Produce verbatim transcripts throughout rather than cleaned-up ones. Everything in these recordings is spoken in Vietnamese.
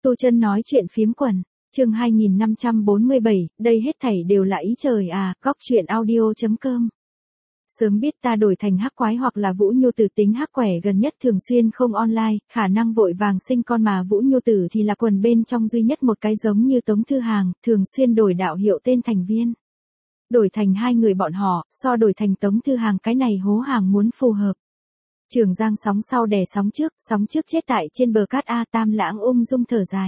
Tu Chân nói chuyện phiếm quần, chương hai nghìn năm trăm bốn mươi bảy, đây hết thảy đều là ý trời à, góc chuyện audio chấm com. Sớm biết ta đổi thành hắc quái hoặc là Vũ Nhu Tử tính hắc quẻ gần nhất thường xuyên không online, khả năng vội vàng sinh con mà Vũ Nhu Tử thì là quần bên trong duy nhất một cái giống như Tống Thư Hàng, thường xuyên đổi đạo hiệu tên thành viên. Đổi thành hai người bọn họ, so đổi thành Tống Thư Hàng cái này hố hàng muốn phù hợp. Trường Giang sóng sau đè sóng trước, sóng trước chết tại trên bờ cát A. Tam Lãng ung dung thở dài.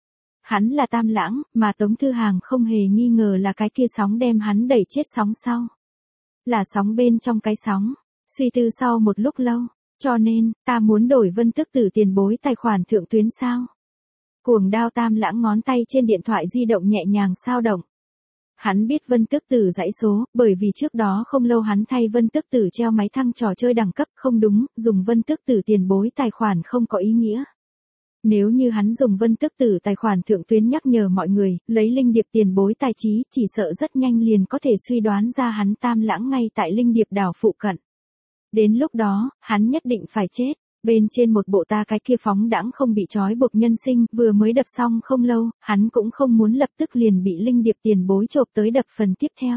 Hắn là Tam Lãng, mà Tống Thư Hàng không hề nghi ngờ là cái kia sóng đem hắn đẩy chết sóng sau. Là sóng bên trong cái sóng, suy tư sau một lúc lâu, cho nên, ta muốn đổi Vân Tức Tử tiền bối tài khoản thượng tuyến sao. Cuồng đao Tam Lãng ngón tay trên điện thoại di động nhẹ nhàng sao động. Hắn biết Vân Tức Tử dãy số, bởi vì trước đó không lâu hắn thay Vân Tức Tử treo máy thăng trò chơi đẳng cấp, không đúng, dùng Vân Tức Tử tiền bối tài khoản không có ý nghĩa. Nếu như hắn dùng Vân Tức Tử tài khoản thượng tuyến nhắc nhở mọi người, lấy linh điệp tiền bối tài trí, chỉ sợ rất nhanh liền có thể suy đoán ra hắn Tam Lãng ngay tại linh điệp đảo phụ cận. Đến lúc đó, hắn nhất định phải chết. Bên trên một bộ ta cái kia phóng đãng không bị trói buộc nhân sinh, vừa mới đập xong không lâu, hắn cũng không muốn lập tức liền bị linh điệp tiền bối chộp tới đập phần tiếp theo.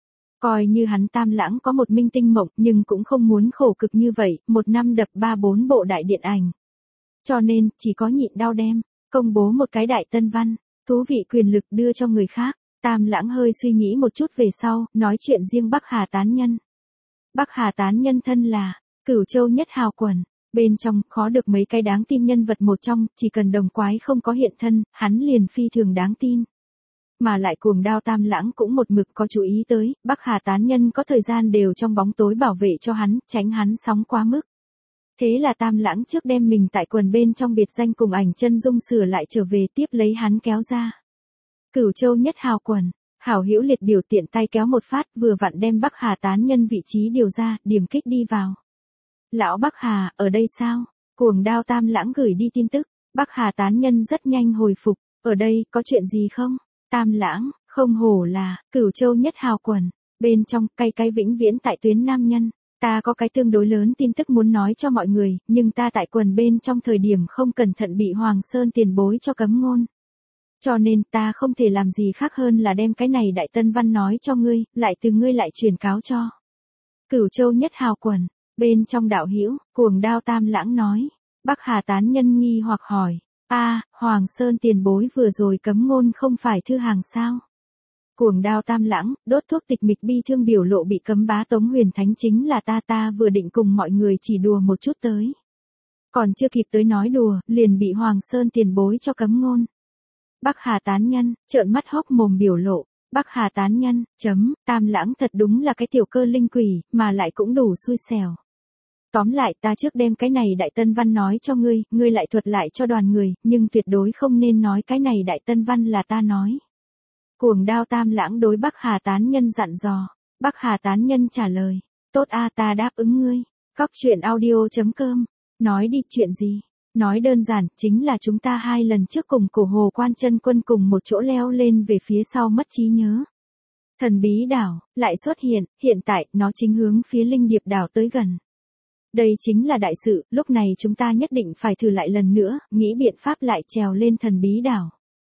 Coi như hắn Tam Lãng có một minh tinh mộng, nhưng cũng không muốn khổ cực như vậy, một năm đập ba bốn bộ đại điện ảnh. Cho nên, chỉ có nhịn đau đem, công bố một cái đại tân văn, thú vị quyền lực đưa cho người khác. Tam Lãng hơi suy nghĩ một chút về sau, nói chuyện riêng Bắc Hà tán nhân. Bắc Hà tán nhân thân là, Cửu Châu nhất hào quần. Bên trong, khó được mấy cái đáng tin nhân vật một trong, chỉ cần đồng quái không có hiện thân, hắn liền phi thường đáng tin. Mà lại cuồng đao Tam Lãng cũng một mực có chú ý tới, Bắc Hà tán nhân có thời gian đều trong bóng tối bảo vệ cho hắn, tránh hắn sóng quá mức. Thế là Tam Lãng trước đem mình tại quần bên trong biệt danh cùng ảnh chân dung sửa lại trở về tiếp lấy hắn kéo ra. Cửu Châu nhất hào quần, hảo hữu liệt biểu tiện tay kéo một phát vừa vặn đem Bắc Hà tán nhân vị trí điều ra, điểm kích đi vào. Lão Bắc Hà, ở đây sao? Cuồng đao Tam Lãng gửi đi tin tức, Bắc Hà tán nhân rất nhanh hồi phục, ở đây, có chuyện gì không? Tam Lãng, không hổ là, Cửu Châu nhất hào quần, bên trong, cay cay vĩnh viễn tại tuyến nam nhân, ta có cái tương đối lớn tin tức muốn nói cho mọi người, nhưng ta tại quần bên trong thời điểm không cẩn thận bị Hoàng Sơn tiền bối cho cấm ngôn. Cho nên ta không thể làm gì khác hơn là đem cái này đại tân văn nói cho ngươi, lại từ ngươi lại truyền cáo cho. Cửu Châu nhất hào quần. Bên trong đạo hữu, cuồng đao Tam Lãng nói. Bắc Hà tán nhân nghi hoặc hỏi. A, Hoàng Sơn tiền bối vừa rồi cấm ngôn không phải Thư Hàng sao? Cuồng đao Tam Lãng, đốt thuốc tịch mịch bi thương biểu lộ bị cấm bá Tống Huyền Thánh chính là ta ta vừa định cùng mọi người chỉ đùa một chút tới. Còn chưa kịp tới nói đùa, liền bị Hoàng Sơn tiền bối cho cấm ngôn. Bắc Hà tán nhân, trợn mắt hốc mồm biểu lộ. Bắc Hà tán nhân, chấm, Tam Lãng thật đúng là cái tiểu cơ linh quỷ, mà lại cũng đủ xui xẻo. Tóm lại ta trước đem cái này đại tân văn nói cho ngươi, ngươi lại thuật lại cho đoàn người, nhưng tuyệt đối không nên nói cái này đại tân văn là ta nói. Cuồng đao Tam Lãng đối Bắc Hà tán nhân dặn dò. Bắc Hà tán nhân trả lời. Tốt a, ta đáp ứng ngươi. Góc chuyện audio chấm com. Nói đi, chuyện gì? Nói đơn giản, chính là chúng ta hai lần trước cùng Cổ Hồ Quan Chân Quân cùng một chỗ leo lên về phía sau mất trí nhớ. Thần bí đảo, lại xuất hiện, hiện tại, nó chính hướng phía linh điệp đảo tới gần. Đây chính là đại sự, lúc này chúng ta nhất định phải thử lại lần nữa, nghĩ biện pháp lại trèo lên thần bí đảo.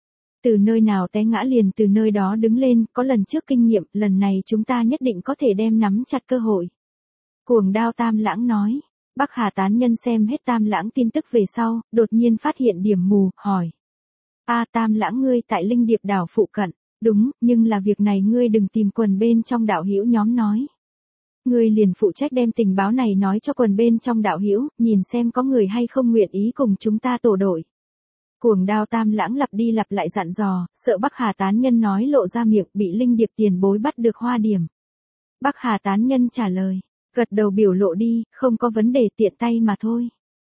Từ nơi nào té ngã liền từ nơi đó đứng lên, có lần trước kinh nghiệm, lần này chúng ta nhất định có thể đem nắm chặt cơ hội. Cuồng đao Tam Lãng nói. Bắc Hà tán nhân xem hết Tam Lãng tin tức về sau, đột nhiên phát hiện điểm mù, hỏi. A, Tam Lãng ngươi tại linh điệp đảo phụ cận, đúng, nhưng là việc này ngươi đừng tìm quần bên trong đạo hữu nhóm nói. Ngươi liền phụ trách đem tình báo này nói cho quần bên trong đạo hữu, nhìn xem có người hay không nguyện ý cùng chúng ta tổ đội. Cuồng đao Tam Lãng lặp đi lặp lại dặn dò, sợ Bắc Hà tán nhân nói lộ ra miệng, bị linh điệp tiền bối bắt được hoa điểm. Bắc Hà tán nhân trả lời. Gật đầu biểu lộ đi, không có vấn đề, tiện tay mà thôi.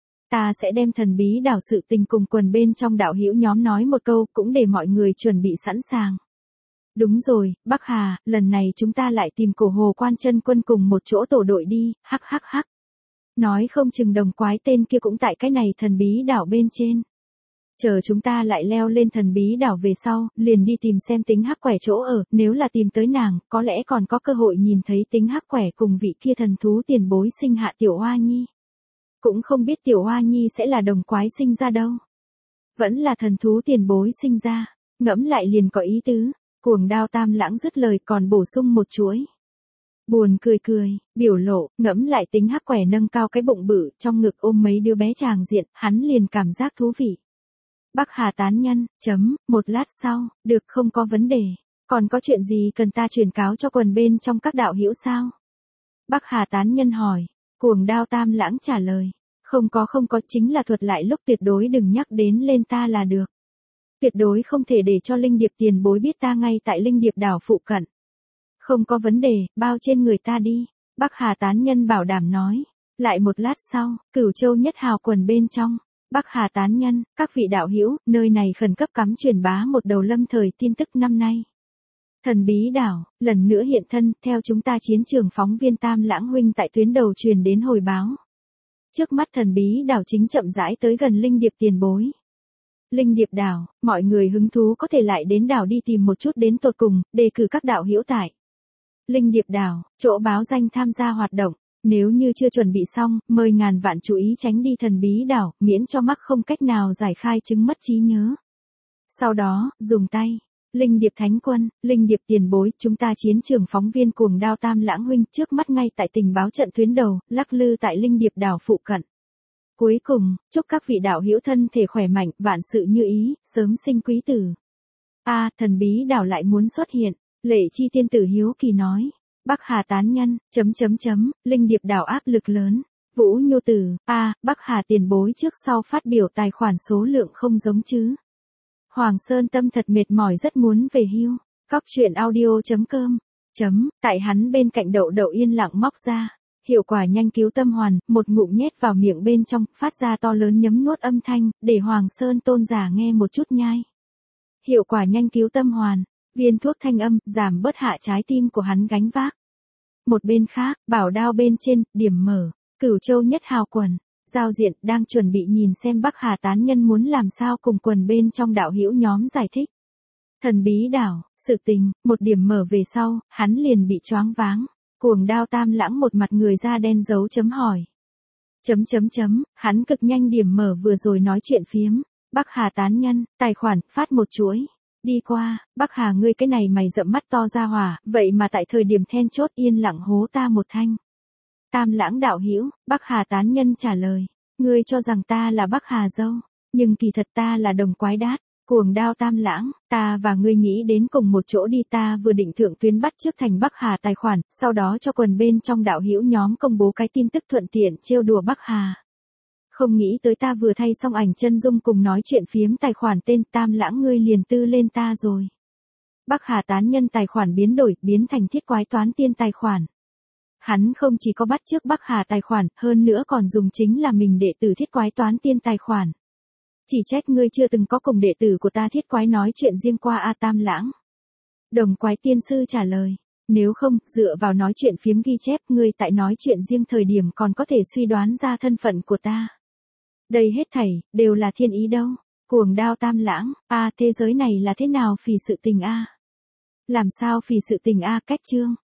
Ta sẽ đem thần bí đảo sự tình cùng quần bên trong đạo hữu nhóm nói một câu, cũng để mọi người chuẩn bị sẵn sàng. Đúng rồi, Bắc Hà, lần này chúng ta lại tìm Cổ Hồ Quan Chân Quân cùng một chỗ tổ đội đi, hắc hắc hắc. Nói không chừng đồng quái tên kia cũng tại cái này thần bí đảo bên trên. Chờ chúng ta lại leo lên thần bí đảo về sau, liền đi tìm xem tính hắc quẻ chỗ ở, nếu là tìm tới nàng, có lẽ còn có cơ hội nhìn thấy tính hắc quẻ cùng vị kia thần thú tiền bối sinh hạ tiểu Hoa Nhi. Cũng không biết tiểu Hoa Nhi sẽ là đồng quái sinh ra đâu. Vẫn là thần thú tiền bối sinh ra, ngẫm lại liền có ý tứ. Cuồng Đao Tam Lãng dứt lời còn bổ sung một chuỗi. Buồn cười cười, biểu lộ, ngẫm lại tính hắc quẻ nâng cao cái bụng bự, trong ngực ôm mấy đứa bé tràng diện, hắn liền cảm giác thú vị. Bắc Hà tán nhân, chấm, một lát sau, được không có vấn đề. Còn có chuyện gì cần ta truyền cáo cho quần bên trong các đạo hữu sao? Bắc Hà tán nhân hỏi. Cuồng Đao Tam Lãng trả lời. Không có không có, chính là thuật lại lúc tuyệt đối đừng nhắc đến lên ta là được. Tuyệt đối không thể để cho Linh Điệp tiền bối biết ta ngay tại Linh Điệp đảo phụ cận. Không có vấn đề, bao trên người ta đi. Bắc Hà tán nhân bảo đảm nói. Lại một lát sau, Cửu Châu Nhất Hào quần bên trong. Bắc Hà tán nhân, các vị đạo hữu, nơi này khẩn cấp cắm truyền bá một đầu lâm thời tin tức năm nay. Thần bí đảo, lần nữa hiện thân, theo chúng ta chiến trường phóng viên Tam Lãng huynh tại tuyến đầu truyền đến hồi báo. Trước mắt thần bí đảo chính chậm rãi tới gần Linh Điệp tiền bối. Linh Điệp đảo, mọi người hứng thú có thể lại đến đảo đi tìm một chút đến tột cùng, đề cử các đạo hữu tại. Linh Điệp đảo, chỗ báo danh tham gia hoạt động. Nếu như chưa chuẩn bị xong, mời ngàn vạn chú ý tránh đi thần bí đảo, miễn cho mắc không cách nào giải khai chứng mất trí nhớ. Sau đó, dùng tay. Linh Điệp Thánh Quân, Linh Điệp tiền bối, chúng ta chiến trường phóng viên Cuồng Đao Tam Lãng huynh trước mắt ngay tại tình báo trận tuyến đầu, lắc lư tại Linh Điệp đảo phụ cận. Cuối cùng, chúc các vị đạo hữu thân thể khỏe mạnh, vạn sự như ý, sớm sinh quý tử. A, à, thần bí đảo lại muốn xuất hiện, Lệ Chi tiên tử hiếu kỳ nói. Bắc Hà tán nhân, chấm chấm chấm, Linh Điệp đảo áp lực lớn. Vũ Nhu Tử, a, à, Bắc Hà tiền bối trước sau phát biểu tài khoản số lượng không giống chứ. Hoàng Sơn Tâm thật mệt mỏi rất muốn về hưu. Cóc truyện audio chấm com. Chấm, tại hắn bên cạnh đậu đậu yên lặng móc ra. Hiệu quả nhanh cứu tâm hoàn, một ngụm nhét vào miệng bên trong, phát ra to lớn nhấm nuốt âm thanh, để Hoàng Sơn tôn giả nghe một chút nhai. Hiệu quả nhanh cứu tâm hoàn, viên thuốc thanh âm, giảm bớt hạ trái tim của hắn gánh vác. Một bên khác, bảo đao bên trên, điểm mở, Cửu Châu Nhất Hào quần. Giao diện đang chuẩn bị nhìn xem Bắc Hà tán nhân muốn làm sao cùng quần bên trong đạo hữu nhóm giải thích. Thần bí đảo, sự tình, một điểm mở về sau, hắn liền bị choáng váng. Cuồng Đao Tam Lãng một mặt người da đen dấu chấm hỏi. Chấm chấm chấm, hắn cực nhanh điểm mở vừa rồi nói chuyện phiếm. Bắc Hà tán nhân, tài khoản, phát một chuỗi. Đi qua, Bắc Hà ngươi cái này mày rậm mắt to ra hỏa, vậy mà tại thời điểm then chốt yên lặng hố ta một thanh. Tam Lãng đạo hữu, Bắc Hà tán nhân trả lời. Ngươi cho rằng ta là Bắc Hà dâu, nhưng kỳ thật ta là đồng quái đát. Cuồng Đao Tam Lãng, ta và ngươi nghĩ đến cùng một chỗ đi, ta vừa định thượng tuyến bắt trước thành Bắc Hà tài khoản, sau đó cho quần bên trong đạo hữu nhóm công bố cái tin tức thuận tiện trêu đùa Bắc Hà. Không nghĩ tới ta vừa thay xong ảnh chân dung cùng nói chuyện phiếm tài khoản tên Tam Lãng ngươi liền tư lên ta rồi. Bắc Hà tán nhân tài khoản biến đổi, biến thành thiết quái toán tiên tài khoản. Hắn không chỉ có bắt trước Bắc Hà tài khoản, hơn nữa còn dùng chính là mình đệ tử thiết quái toán tiên tài khoản. Chỉ trách ngươi chưa từng có cùng đệ tử của ta thiết quái nói chuyện riêng qua A Tam Lãng. Đồng quái tiên sư trả lời. Nếu không, dựa vào nói chuyện phiếm ghi chép, ngươi tại nói chuyện riêng thời điểm còn có thể suy đoán ra thân phận của ta. Đây hết thảy, đều là thiên ý đâu. Cuồng Đao Tam Lãng, a thế giới này là thế nào phì sự tình a? Làm sao phì sự tình a, cách chương.